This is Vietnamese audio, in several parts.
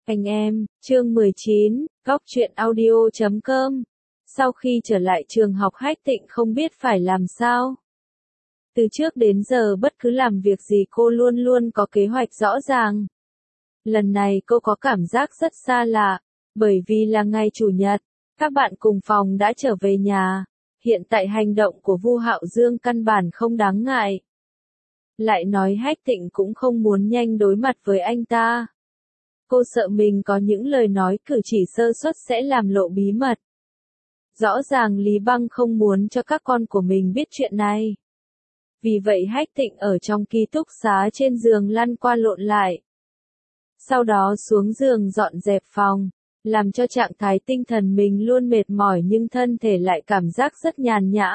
Anh em, chương 19, góc truyện audio.com. Sau khi trở lại trường học Hách Tịnh không biết phải làm sao. Từ trước đến giờ bất cứ làm việc gì cô luôn luôn có kế hoạch rõ ràng. Lần này cô có cảm giác rất xa lạ, bởi vì là ngày Chủ nhật, các bạn cùng phòng đã trở về nhà. Hiện tại hành động của Vu Hạo Dương căn bản không đáng ngại. Lại nói Hách Tịnh cũng không muốn nhanh đối mặt với anh ta. Cô sợ mình có những lời nói cử chỉ sơ suất sẽ làm lộ bí mật. Rõ ràng Lý Băng không muốn cho các con của mình biết chuyện này. Vì vậy Hách Tịnh ở trong ký túc xá trên giường lăn qua lộn lại. Sau đó xuống giường dọn dẹp phòng, làm cho trạng thái tinh thần mình luôn mệt mỏi nhưng thân thể lại cảm giác rất nhàn nhã.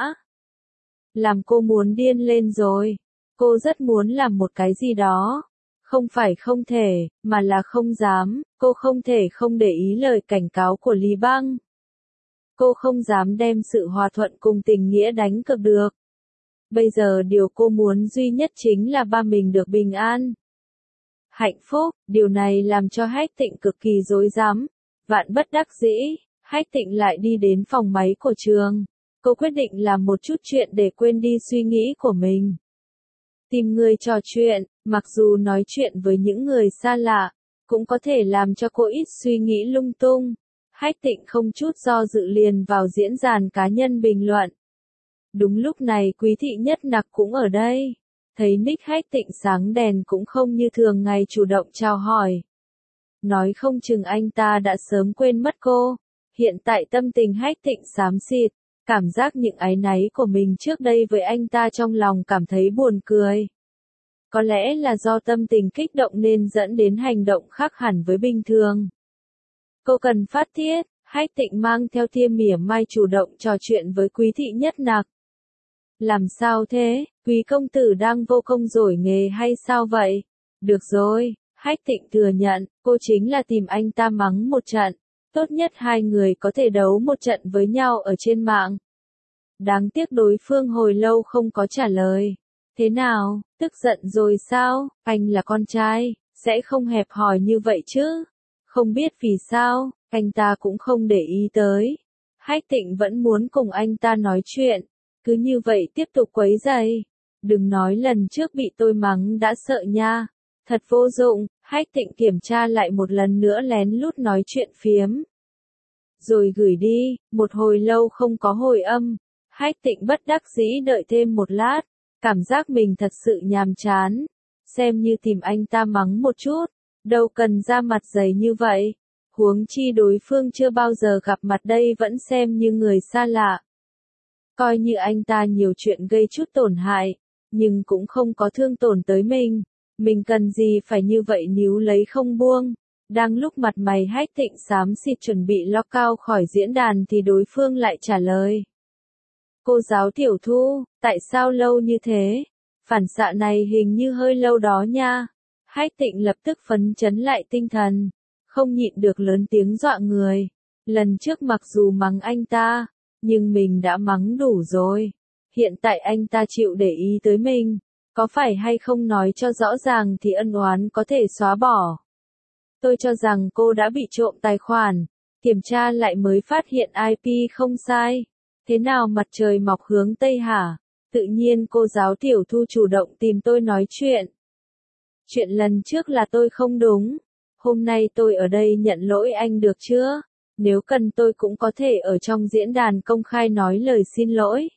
Làm cô muốn điên lên rồi. Cô rất muốn làm một cái gì đó. Không phải không thể, mà là không dám, cô không thể không để ý lời cảnh cáo của Lý Băng. Cô không dám đem sự hòa thuận cùng tình nghĩa đánh cược được. Bây giờ điều cô muốn duy nhất chính là ba mình được bình an. Hạnh phúc, điều này làm cho Hách Tịnh cực kỳ rối rắm. Vạn bất đắc dĩ, Hách Tịnh lại đi đến phòng máy của trường. Cô quyết định làm một chút chuyện để quên đi suy nghĩ của mình. Tìm người trò chuyện, mặc dù nói chuyện với những người xa lạ, cũng có thể làm cho cô ít suy nghĩ lung tung. Hách Tịnh không chút do dự liền vào diễn đàn cá nhân bình luận. Đúng lúc này Quý Thị Nhất Nặc cũng ở đây. Thấy nick Hách Tịnh sáng đèn cũng không như thường ngày chủ động chào hỏi. Nói không chừng anh ta đã sớm quên mất cô. Hiện tại tâm tình Hách Tịnh xám xịt. Cảm giác những áy náy của mình trước đây với anh ta trong lòng cảm thấy buồn cười. Có lẽ là do tâm tình kích động nên dẫn đến hành động khác hẳn với bình thường. Cô cần phát tiết, Hách Tịnh mang theo tia mỉa mai chủ động trò chuyện với Quý Thị Nhất Nặc. Làm sao thế, Quý công tử đang vô công rồi nghề hay sao vậy? Được rồi, Hách Tịnh thừa nhận, cô chính là tìm anh ta mắng một trận. Tốt nhất hai người có thể đấu một trận với nhau ở trên mạng. Đáng tiếc đối phương hồi lâu không có trả lời. Thế nào, tức giận rồi sao? Anh là con trai, sẽ không hẹp hòi như vậy chứ? Không biết vì sao, anh ta cũng không để ý tới. Hách Tịnh vẫn muốn cùng anh ta nói chuyện. Cứ như vậy tiếp tục quấy rầy. Đừng nói lần trước bị tôi mắng đã sợ nha. Thật vô dụng, Hách Tịnh kiểm tra lại một lần nữa lén lút nói chuyện phiếm. Rồi gửi đi, một hồi lâu không có hồi âm. Hách Tịnh bất đắc dĩ đợi thêm một lát. Cảm giác mình thật sự nhàm chán. Xem như tìm anh ta mắng một chút. Đâu cần ra mặt dày như vậy. Huống chi đối phương chưa bao giờ gặp mặt đây vẫn xem như người xa lạ. Coi như anh ta nhiều chuyện gây chút tổn hại. Nhưng cũng không có thương tổn tới mình. Mình cần gì phải như vậy níu lấy không buông. Đang lúc mặt mày Hách Tịnh xám xịt chuẩn bị log out khỏi diễn đàn thì đối phương lại trả lời. Cô giáo Tiểu Thu, tại sao lâu như thế? Phản xạ này hình như hơi lâu đó nha. Hách Tịnh lập tức phấn chấn lại tinh thần. Không nhịn được lớn tiếng dọa người. Lần trước mặc dù mắng anh ta, nhưng mình đã mắng đủ rồi. Hiện tại anh ta chịu để ý tới mình. Có phải hay không nói cho rõ ràng thì ân oán có thể xóa bỏ. Tôi cho rằng cô đã bị trộm tài khoản. Kiểm tra lại mới phát hiện IP không sai. Thế nào mặt trời mọc hướng Tây hả? Tự nhiên cô giáo Tiểu Thu chủ động tìm tôi nói chuyện. Chuyện lần trước là tôi không đúng. Hôm nay tôi ở đây nhận lỗi anh được chưa? Nếu cần tôi cũng có thể ở trong diễn đàn công khai nói lời xin lỗi.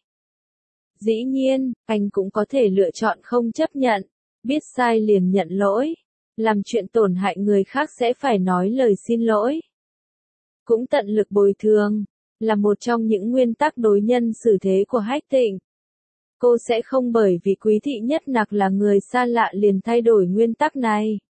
Dĩ nhiên, anh cũng có thể lựa chọn không chấp nhận. Biết sai liền nhận lỗi. Làm chuyện tổn hại người khác sẽ phải nói lời xin lỗi. Cũng tận lực bồi thường. Là một trong những nguyên tắc đối nhân xử thế của Hách Tịnh. Cô sẽ không bởi vì Quý Thị Nhất Nặc là người xa lạ liền thay đổi nguyên tắc này.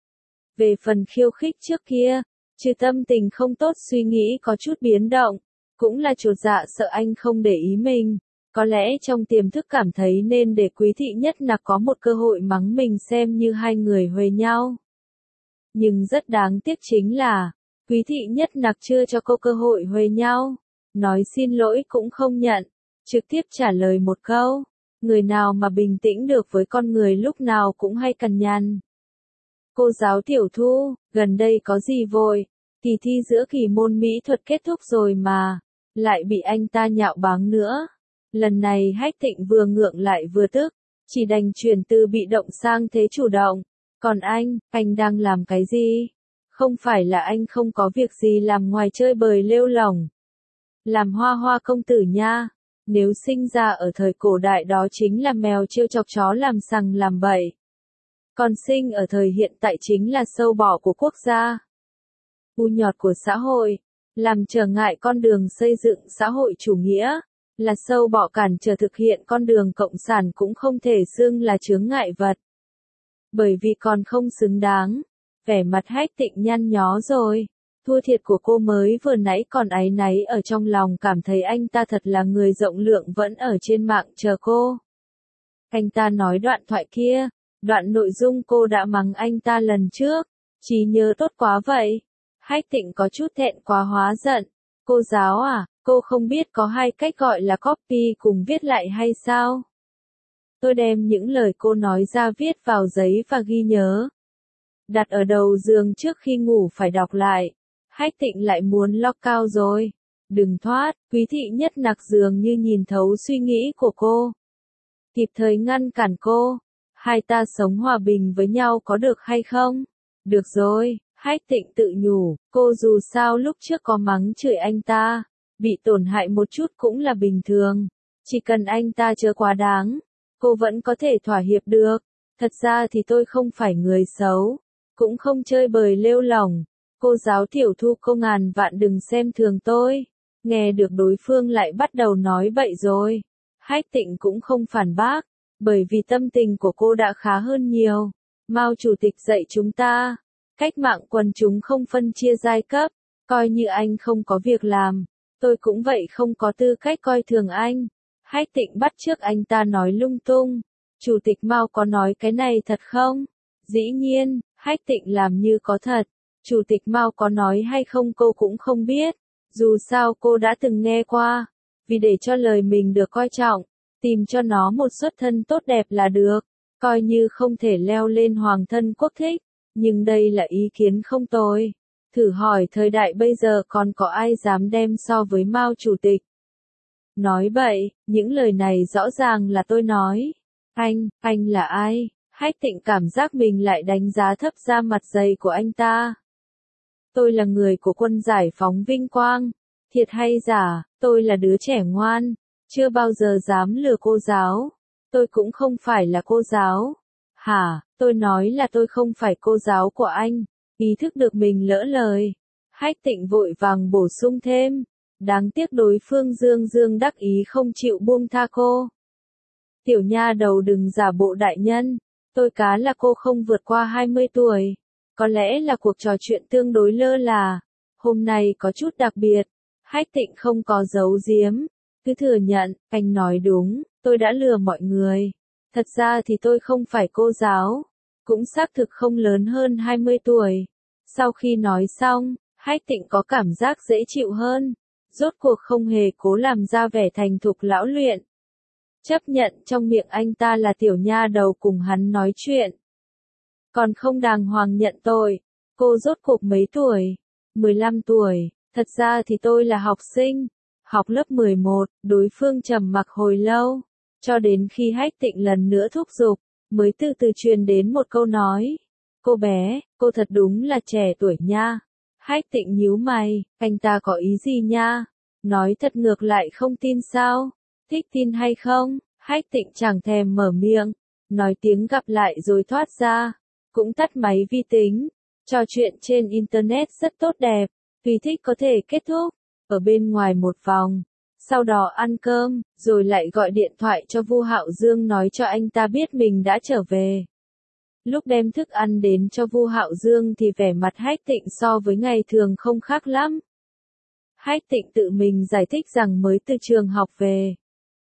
Về phần khiêu khích trước kia, trừ tâm tình không tốt suy nghĩ có chút biến động, cũng là chột dạ sợ anh không để ý mình. Có lẽ trong tiềm thức cảm thấy nên để Quý Thị Nhất Nặc có một cơ hội mắng mình xem như hai người huề nhau. Nhưng rất đáng tiếc chính là, Quý Thị Nhất Nặc chưa cho cô cơ hội huề nhau. Nói xin lỗi cũng không nhận, trực tiếp trả lời một câu. Người nào mà bình tĩnh được với con người lúc nào cũng hay cằn nhằn. Cô giáo Tiểu Thu, gần đây có gì vội? Kỳ thi giữa kỳ môn mỹ thuật kết thúc rồi mà, lại bị anh ta nhạo báng nữa. Lần này Hách Tịnh vừa ngượng lại vừa tức, chỉ đành chuyển từ bị động sang thế chủ động. Còn anh đang làm cái gì? Không phải là anh không có việc gì làm ngoài chơi bời lêu lỏng. Làm hoa hoa công tử nha. Nếu sinh ra ở thời cổ đại đó chính là mèo trêu chọc chó làm sằng làm bậy. Còn sinh ở thời hiện tại chính là sâu bọ của quốc gia. U nhọt của xã hội, làm trở ngại con đường xây dựng xã hội chủ nghĩa, là sâu bọ cản trở thực hiện con đường cộng sản cũng không thể xưng là chướng ngại vật. Bởi vì còn không xứng đáng, vẻ mặt Hách Tịnh nhăn nhó rồi. Thua thiệt của cô mới vừa nãy còn áy náy ở trong lòng, cảm thấy anh ta thật là người rộng lượng vẫn ở trên mạng chờ cô. Anh ta nói đoạn thoại kia, đoạn nội dung cô đã mắng anh ta lần trước, trí nhớ tốt quá vậy. Hách Tịnh có chút thẹn quá hóa giận. Cô giáo à, cô không biết có hai cách gọi là copy cùng viết lại hay sao? Tôi đem những lời cô nói ra viết vào giấy và ghi nhớ. Đặt ở đầu giường trước khi ngủ phải đọc lại. Hách Tịnh lại muốn lock cao rồi. Đừng thoát, Quý Thị Nhất nặc dường như nhìn thấu suy nghĩ của cô. Kịp thời ngăn cản cô. Hai ta sống hòa bình với nhau có được hay không? Được rồi, Hách Tịnh tự nhủ, cô dù sao lúc trước có mắng chửi anh ta, bị tổn hại một chút cũng là bình thường. Chỉ cần anh ta chớ quá đáng, cô vẫn có thể thỏa hiệp được. Thật ra thì tôi không phải người xấu, cũng không chơi bời lêu lỏng. Cô giáo Tiểu Thu, cô ngàn vạn đừng xem thường tôi. Nghe được đối phương lại bắt đầu nói bậy rồi. Hách Tịnh cũng không phản bác, bởi vì tâm tình của cô đã khá hơn nhiều. Mao Chủ tịch dạy chúng ta, cách mạng quần chúng không phân chia giai cấp, coi như anh không có việc làm, tôi cũng vậy không có tư cách coi thường anh. Hách Tịnh bắt chước anh ta nói lung tung. Chủ tịch Mao có nói cái này thật không? Dĩ nhiên, Hách Tịnh làm như có thật. Chủ tịch Mao có nói hay không cô cũng không biết. Dù sao cô đã từng nghe qua. Vì để cho lời mình được coi trọng, tìm cho nó một xuất thân tốt đẹp là được. Coi như không thể leo lên hoàng thân quốc thích. Nhưng đây là ý kiến không tồi. Thử hỏi thời đại bây giờ còn có ai dám đem so với Mao Chủ tịch. Nói bậy, những lời này rõ ràng là tôi nói. Anh là ai? Hách Tịnh cảm giác mình lại đánh giá thấp da mặt dày của anh ta. Tôi là người của quân giải phóng vinh quang. Thiệt hay giả, tôi là đứa trẻ ngoan, chưa bao giờ dám lừa cô giáo. Tôi cũng không phải là cô giáo. Hả, tôi nói là tôi không phải cô giáo của anh. Ý thức được mình lỡ lời. Hách Tịnh vội vàng bổ sung thêm. Đáng tiếc đối phương dương dương đắc ý không chịu buông tha cô. Tiểu nha đầu đừng giả bộ đại nhân. Tôi cá là cô không vượt qua 20 tuổi. Có lẽ là cuộc trò chuyện tương đối lơ là. Hôm nay có chút đặc biệt. Hách Tịnh không có giấu giếm. Cứ thừa nhận, anh nói đúng, tôi đã lừa mọi người. Thật ra thì tôi không phải cô giáo. Cũng xác thực không lớn hơn 20 tuổi. Sau khi nói xong, Hách Tịnh có cảm giác dễ chịu hơn. Rốt cuộc không hề cố làm ra vẻ thành thục lão luyện. Chấp nhận trong miệng anh ta là tiểu nha đầu cùng hắn nói chuyện. Còn không đàng hoàng nhận tội. Cô rốt cuộc mấy tuổi? 15 tuổi. Thật ra thì tôi là học sinh. Học lớp 11, đối phương trầm mặc hồi lâu. Cho đến khi Hách Tịnh lần nữa thúc giục, mới từ từ truyền đến một câu nói. Cô bé, cô thật đúng là trẻ tuổi nha. Hách Tịnh nhíu mày, anh ta có ý gì nha? Nói thật ngược lại không tin sao? Thích tin hay không? Hách Tịnh chẳng thèm mở miệng. Nói tiếng gặp lại rồi thoát ra. Cũng tắt máy vi tính. Trò chuyện trên Internet rất tốt đẹp. Tùy thích có thể kết thúc. Ở bên ngoài một vòng. Sau đó ăn cơm, rồi lại gọi điện thoại cho Vu Hạo Dương nói cho anh ta biết mình đã trở về. Lúc đem thức ăn đến cho Vu Hạo Dương thì vẻ mặt Hách Tịnh so với ngày thường không khác lắm. Hách Tịnh tự mình giải thích rằng mới từ trường học về.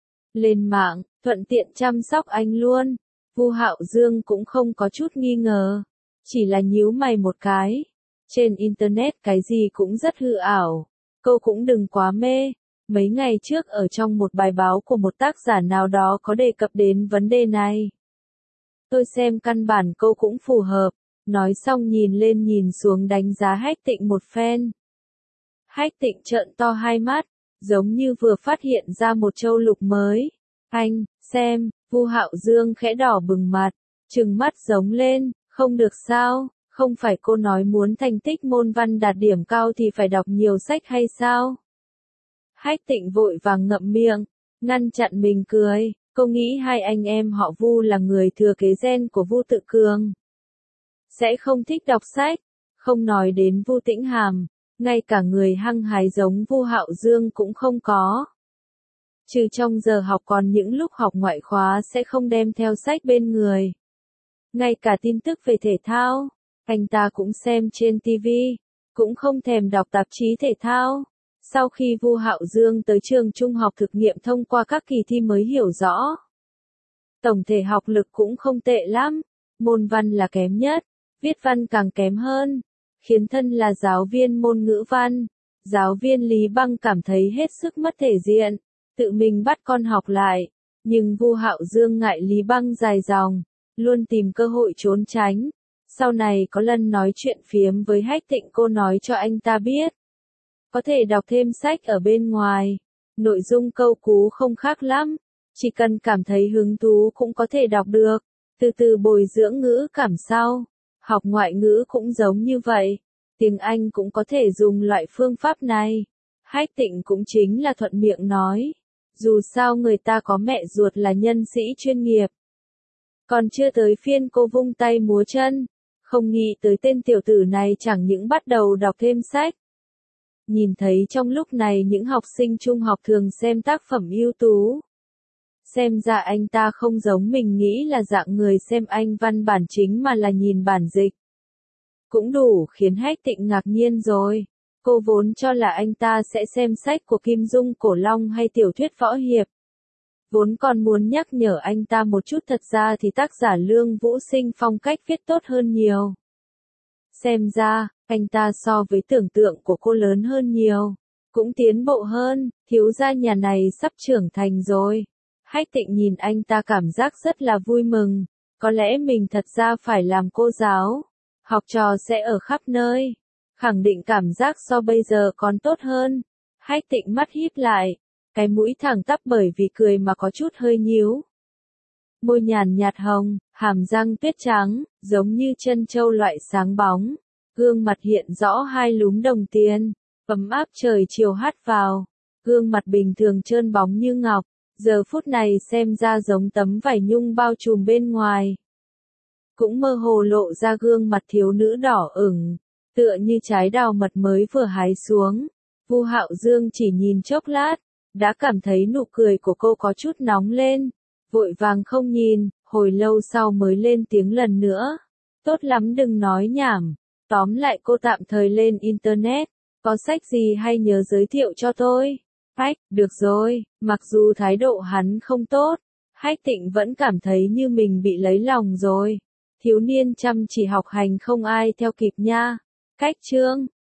Lên mạng, thuận tiện chăm sóc anh luôn. Vu Hạo Dương cũng không có chút nghi ngờ. Chỉ là nhíu mày một cái. Trên Internet cái gì cũng rất hư ảo. Cô cũng đừng quá mê. Mấy ngày trước ở trong một bài báo của một tác giả nào đó có đề cập đến vấn đề này. Tôi xem căn bản cô cũng phù hợp. Nói xong nhìn lên nhìn xuống đánh giá Hách Tịnh một phen. Hách Tịnh trợn to hai mắt, giống như vừa phát hiện ra một châu lục mới. Anh, xem, Vu Hạo Dương khẽ đỏ bừng mặt, trừng mắt giống lên, không được sao, không phải cô nói muốn thành tích môn văn đạt điểm cao thì phải đọc nhiều sách hay sao? Hách Tịnh vội vàng ngậm miệng, ngăn chặn mình cười, cô nghĩ hai anh em họ Vu là người thừa kế gen của Vu Tự Cường. Sẽ không thích đọc sách, không nói đến Vu Tĩnh Hàm, ngay cả người hăng hái giống Vu Hạo Dương cũng không có. Trừ trong giờ học còn những lúc học ngoại khóa sẽ không đem theo sách bên người. Ngay cả tin tức về thể thao, anh ta cũng xem trên TV, cũng không thèm đọc tạp chí thể thao. Sau khi Vu Hạo Dương tới trường trung học thực nghiệm thông qua các kỳ thi mới hiểu rõ. Tổng thể học lực cũng không tệ lắm, môn văn là kém nhất, viết văn càng kém hơn. Khiến thân là giáo viên môn ngữ văn, giáo viên Lý Băng cảm thấy hết sức mất thể diện, tự mình bắt con học lại. Nhưng Vu Hạo Dương ngại Lý Băng dài dòng, luôn tìm cơ hội trốn tránh. Sau này có lần nói chuyện phiếm với Hách Tịnh, cô nói cho anh ta biết. Có thể đọc thêm sách ở bên ngoài, nội dung câu cú không khác lắm, chỉ cần cảm thấy hứng thú cũng có thể đọc được, từ từ bồi dưỡng ngữ cảm sau. Học ngoại ngữ cũng giống như vậy, tiếng Anh cũng có thể dùng loại phương pháp này. Hách Tịnh cũng chính là thuận miệng nói, dù sao người ta có mẹ ruột là nhân sĩ chuyên nghiệp. Còn chưa tới phiên cô vung tay múa chân, không nghĩ tới tên tiểu tử này chẳng những bắt đầu đọc thêm sách. Nhìn thấy trong lúc này những học sinh trung học thường xem tác phẩm ưu tú. Xem ra anh ta không giống mình nghĩ là dạng người xem Anh văn bản chính mà là nhìn bản dịch. Cũng đủ khiến Hách Tịnh ngạc nhiên rồi. Cô vốn cho là anh ta sẽ xem sách của Kim Dung Cổ Long hay tiểu thuyết võ hiệp. Vốn còn muốn nhắc nhở anh ta một chút, thật ra thì tác giả Lương Vũ Sinh phong cách viết tốt hơn nhiều. Xem ra, anh ta so với tưởng tượng của cô lớn hơn nhiều. Cũng tiến bộ hơn, thiếu gia nhà này sắp trưởng thành rồi. Hách Tịnh nhìn anh ta cảm giác rất là vui mừng, có lẽ mình thật ra phải làm cô giáo, học trò sẽ ở khắp nơi, khẳng định cảm giác so bây giờ còn tốt hơn. Hách Tịnh mắt híp lại, cái mũi thẳng tắp bởi vì cười mà có chút hơi nhíu. Môi nhàn nhạt hồng, hàm răng tuyết trắng, giống như chân châu loại sáng bóng, gương mặt hiện rõ hai lúm đồng tiền, ấm áp trời chiều hát vào, gương mặt bình thường trơn bóng như ngọc. Giờ phút này xem ra giống tấm vải nhung bao trùm bên ngoài. Cũng mơ hồ lộ ra gương mặt thiếu nữ đỏ ửng, tựa như trái đào mật mới vừa hái xuống. Vu Hạo Dương chỉ nhìn chốc lát, đã cảm thấy nụ cười của cô có chút nóng lên. Vội vàng không nhìn, hồi lâu sau mới lên tiếng lần nữa. Tốt lắm, đừng nói nhảm. Tóm lại cô tạm thời lên Internet. Có sách gì hay nhớ giới thiệu cho tôi. Hách, được rồi, mặc dù thái độ hắn không tốt, Hách Tịnh vẫn cảm thấy như mình bị lấy lòng rồi. Thiếu niên chăm chỉ học hành không ai theo kịp nha. Cách chương